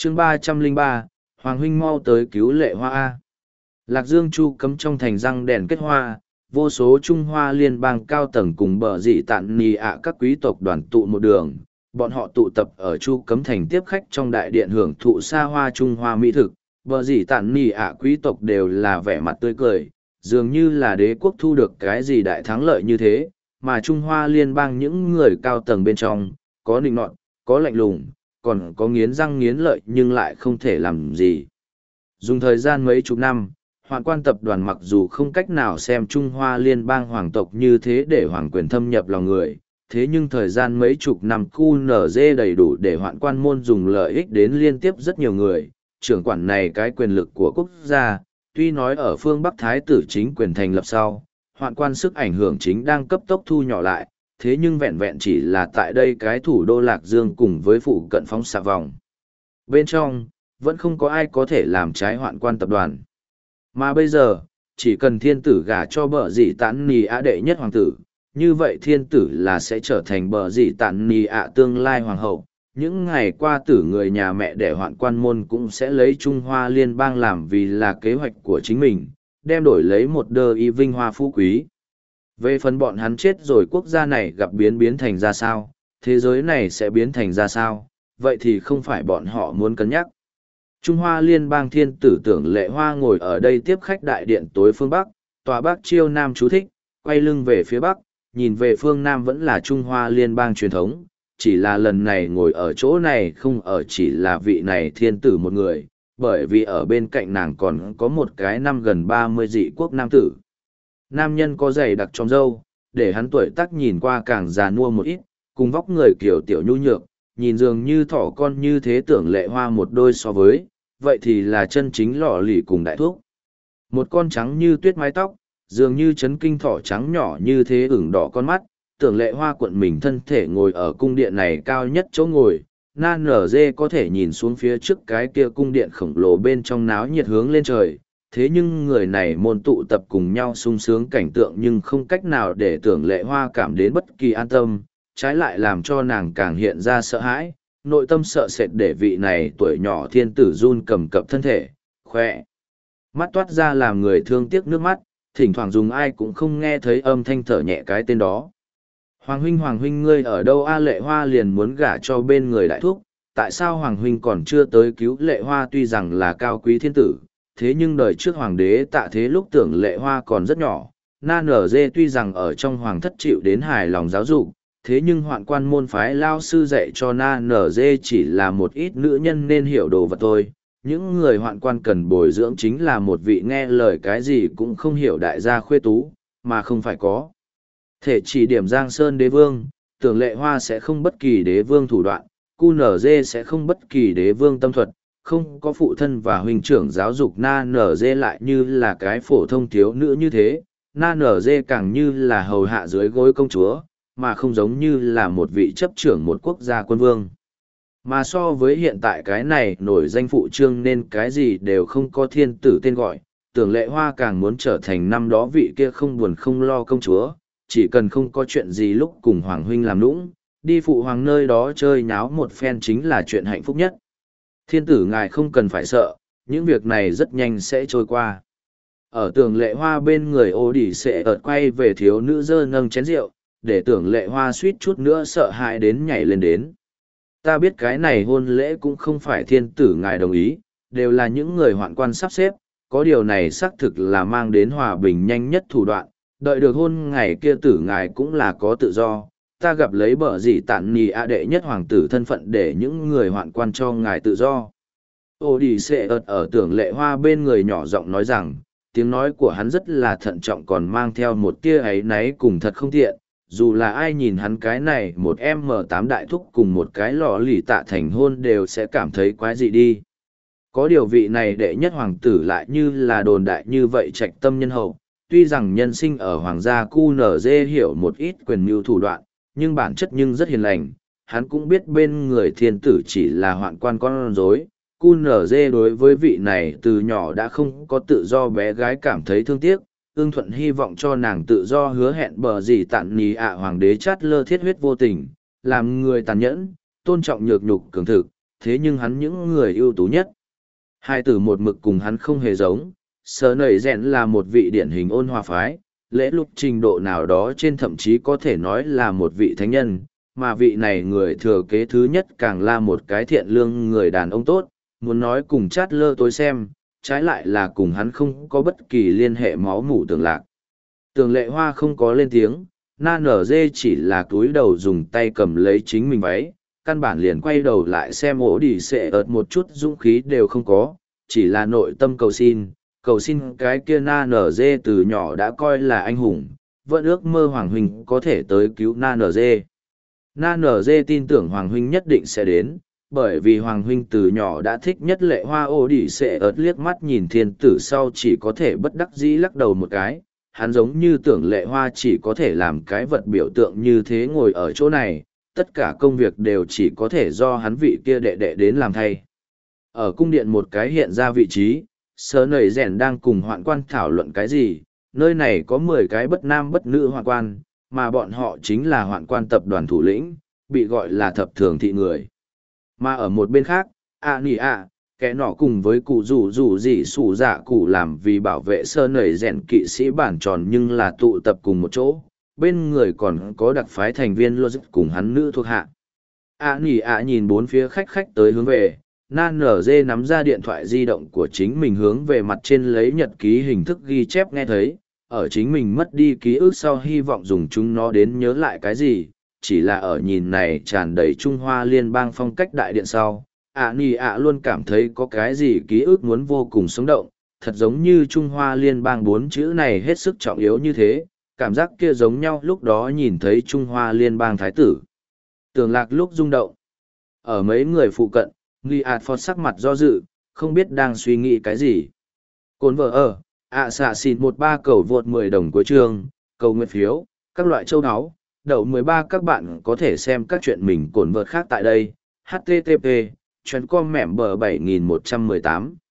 chương 303, Hoàng huynh mau tới cứu Lệ Hoa A. Lạc Dương Chu cấm trong thành răng đèn kết hoa, vô số Trung Hoa liên bang cao tầng cùng bờ dị tạn nì ạ các quý tộc đoàn tụ một đường. Bọn họ tụ tập ở Chu cấm thành tiếp khách trong đại điện hưởng thụ xa hoa Trung Hoa mỹ thực. Bờ dị tạn nì ạ quý tộc đều là vẻ mặt tươi cười, dường như là đế quốc thu được cái gì đại thắng lợi như thế, mà Trung Hoa liên bang những người cao tầng bên trong, có nịnh nọt, có lạnh lùng, còn có nghiến răng nghiến lợi nhưng lại không thể làm gì. Dùng thời gian mấy chục năm, Hoạn Quan tập đoàn mặc dù không cách nào xem Trung Hoa liên bang hoàng tộc như thế để hoàng quyền thâm nhập lòng người, thế nhưng thời gian mấy chục năm QNZ đầy đủ để Hoạn Quan môn dùng lợi ích đến liên tiếp rất nhiều người. Trưởng quản này cái quyền lực của quốc gia, tuy nói ở phương Bắc Thái tử chính quyền thành lập sau, Hoạn Quan sức ảnh hưởng chính đang cấp tốc thu nhỏ lại, thế nhưng vẹn vẹn chỉ là tại đây cái thủ đô Lạc Dương cùng với phụ cận phóng xạ vòng. Bên trong, vẫn không có ai có thể làm trái Hoạn Quan tập đoàn. Mà bây giờ, chỉ cần thiên tử gả cho bờ dị tản nì ạ đệ nhất hoàng tử, như vậy thiên tử là sẽ trở thành bờ dị tản nì ạ tương lai hoàng hậu. Những ngày qua tử người nhà mẹ đẻ Hoạn Quan môn cũng sẽ lấy Trung Hoa liên bang làm vì là kế hoạch của chính mình, đem đổi lấy một đơ y vinh hoa phú quý. Về phần bọn hắn chết rồi quốc gia này gặp biến thành ra sao, thế giới này sẽ biến thành ra sao, vậy thì không phải bọn họ muốn cân nhắc. Trung Hoa liên bang thiên tử Tưởng Lệ Hoa ngồi ở đây tiếp khách đại điện tối phương Bắc, tòa Bắc chiêu Nam chú thích, quay lưng về phía Bắc, nhìn về phương Nam vẫn là Trung Hoa liên bang truyền thống, chỉ là lần này ngồi ở chỗ này không ở chỉ là vị này thiên tử một người, bởi vì ở bên cạnh nàng còn có một cái năm gần 30 dị quốc nam tử. Nam nhân có giày đặc trong râu, để hắn tuổi tác nhìn qua càng già nua một ít, cùng vóc người kiểu tiểu nhu nhược, nhìn dường như thỏ con như thế Tưởng Lệ Hoa một đôi so với, vậy thì là chân chính lọ lì cùng đại thuốc. Một con trắng như tuyết mái tóc, dường như chấn kinh thỏ trắng nhỏ như thế ửng đỏ con mắt, Tưởng Lệ Hoa cuộn mình thân thể ngồi ở cung điện này cao nhất chỗ ngồi, nan nở dê có thể nhìn xuống phía trước cái kia cung điện khổng lồ bên trong náo nhiệt hướng lên trời. Thế nhưng người này môn tụ tập cùng nhau sung sướng cảnh tượng nhưng không cách nào để Tưởng Lệ Hoa cảm đến bất kỳ an tâm, trái lại làm cho nàng càng hiện ra sợ hãi, nội tâm sợ sệt để vị này tuổi nhỏ thiên tử run cầm cập thân thể, khỏe. Mắt toát ra làm người thương tiếc nước mắt, thỉnh thoảng dùng ai cũng không nghe thấy âm thanh thở nhẹ cái tên đó. Hoàng huynh ngươi ở đâu a? Lệ Hoa liền muốn gả cho bên người đại thúc, tại sao Hoàng huynh còn chưa tới cứu Lệ Hoa? Tuy rằng là cao quý thiên tử, thế nhưng đời trước hoàng đế Tạ Thế lúc Tưởng Lệ Hoa còn rất nhỏ, nan nở dê tuy rằng ở trong hoàng thất chịu đến hài lòng giáo dục, thế nhưng Hoạn Quan môn phái lao sư dạy cho nan nở dê chỉ là một ít nữ nhân nên hiểu đồ vật thôi. Những người Hoạn Quan cần bồi dưỡng chính là một vị nghe lời cái gì cũng không hiểu đại gia khuê tú, mà không phải có thể chỉ điểm Giang Sơn đế vương. Tưởng Lệ Hoa sẽ không bất kỳ đế vương thủ đoạn, QNZ sẽ không bất kỳ đế vương tâm thuật, không có phụ thân và huynh trưởng giáo dục na nở dê lại như là cái phổ thông thiếu nữ như thế, na nở dê càng như là hầu hạ dưới gối công chúa, mà không giống như là một vị chấp trưởng một quốc gia quân vương. Mà so với hiện tại cái này nổi danh phụ trương nên cái gì đều không có thiên tử tên gọi, Tưởng Lệ Hoa càng muốn trở thành năm đó vị kia không buồn không lo công chúa, chỉ cần không có chuyện gì lúc cùng Hoàng huynh làm nũng, đi phụ hoàng nơi đó chơi nháo một phen chính là chuyện hạnh phúc nhất. Thiên tử ngài không cần phải sợ, những việc này rất nhanh sẽ trôi qua. Ở Tưởng Lệ Hoa bên người Ô Đỉ sẽ ợt quay về thiếu nữ dơ nâng chén rượu, để Tưởng Lệ Hoa suýt chút nữa sợ hãi đến nhảy lên đến. Ta biết cái này hôn lễ cũng không phải thiên tử ngài đồng ý, đều là những người Hoạn Quan sắp xếp, có điều này xác thực là mang đến hòa bình nhanh nhất thủ đoạn, đợi được hôn ngày kia tử ngài cũng là có tự do. Ta gặp lấy bờ dị tản nì ạ đệ nhất hoàng tử thân phận để những người Hoạn Quan cho ngài tự do. Ô đi xệ ợt ở Tưởng Lệ Hoa bên người nhỏ giọng nói rằng, tiếng nói của hắn rất là thận trọng còn mang theo một tia áy náy cùng thật không tiện, dù là ai nhìn hắn cái này một M8 đại thúc cùng một cái lọ lì tạ thành hôn đều sẽ cảm thấy quái dị đi. Có điều vị này đệ nhất hoàng tử lại như là đồn đại như vậy trạch tâm nhân hậu, tuy rằng nhân sinh ở hoàng gia QNZ hiểu một ít quyền mưu thủ đoạn, nhưng bản chất nhưng rất hiền lành, hắn cũng biết bên người thiên tử chỉ là Hoạn Quan con rối. QNZ đối với vị này từ nhỏ đã không có tự do bé gái cảm thấy thương tiếc, ưng thuận hy vọng cho nàng tự do hứa hẹn bờ gì tạn nì ạ hoàng đế chát lơ thiết huyết vô tình, làm người tàn nhẫn, tôn trọng nhược nhục cường thực, thế nhưng hắn những người ưu tú nhất. Hai tử một mực cùng hắn không hề giống, Sở Nẩy Rèn là một vị điển hình ôn hòa phái, lễ lục trình độ nào đó trên thậm chí có thể nói là một vị thánh nhân, mà vị này người thừa kế thứ nhất càng là một cái thiện lương người đàn ông tốt, muốn nói cùng chát lơ tối xem, trái lại là cùng hắn không có bất kỳ liên hệ máu mủ Tưởng Lạc. Tưởng Lệ Hoa không có lên tiếng, na nở dê chỉ là túi đầu dùng tay cầm lấy chính mình váy, căn bản liền quay đầu lại xem ổ đi xệ ợt một chút dũng khí đều không có, chỉ là nội tâm cầu xin cái kia na nở dê từ nhỏ đã coi là anh hùng, vẫn ước mơ Hoàng Huynh có thể tới cứu na nở dê. Na nở dê tin tưởng Hoàng Huynh nhất định sẽ đến, bởi vì Hoàng Huynh từ nhỏ đã thích nhất Lệ Hoa. Ổ đi xệ ợt liếc mắt nhìn thiên tử sau chỉ có thể bất đắc dĩ lắc đầu một cái. Hắn giống như tưởng Lệ Hoa chỉ có thể làm cái vật biểu tượng như thế ngồi ở chỗ này, tất cả công việc đều chỉ có thể do hắn vị kia đệ đệ đến làm thay. Ở cung điện một cái hiện ra vị trí, Sở Nẩy Rèn đang cùng hoạn quan thảo luận cái gì, nơi này có 10 cái bất nam bất nữ hoạn quan, mà bọn họ chính là hoạn quan tập đoàn thủ lĩnh, bị gọi là thập thường thị người. Mà ở một bên khác, nỉ kẻ nọ cùng với cụ rủ gì sủ dạ cụ làm vì bảo vệ Sở Nẩy Rèn kỵ sĩ bản tròn nhưng là tụ tập cùng một chỗ, bên người còn có đặc phái thành viên Logic cùng hắn nữ thuộc hạ. Nỉ nhìn bốn phía khách tới hướng về, Nan nở dê nắm ra điện thoại di động của chính mình hướng về mặt trên lấy nhật ký hình thức ghi chép nghe thấy, ở chính mình mất đi ký ức sau hy vọng dùng chúng nó đến nhớ lại cái gì, chỉ là ở nhìn này tràn đầy Trung Hoa liên bang phong cách đại điện sau. Nỉ luôn cảm thấy có cái gì ký ức muốn vô cùng sống động, thật giống như Trung Hoa liên bang 4 chữ này hết sức trọng yếu như thế, cảm giác kia giống nhau lúc đó nhìn thấy Trung Hoa liên bang thái tử. Tưởng Lạc lúc rung động. Ở mấy người phụ cận, Nghi Phọt sắc mặt do dự, không biết đang suy nghĩ cái gì. Cồn vợ ở, xạ xịt 13 cầu vượt 10 đồng cuối chương, cầu nguyện phiếu, các loại châu áo, đậu 13 các bạn có thể xem các chuyện mình cồn vợt khác tại đây. HTTP, chuyến com mẻm bờ 7118.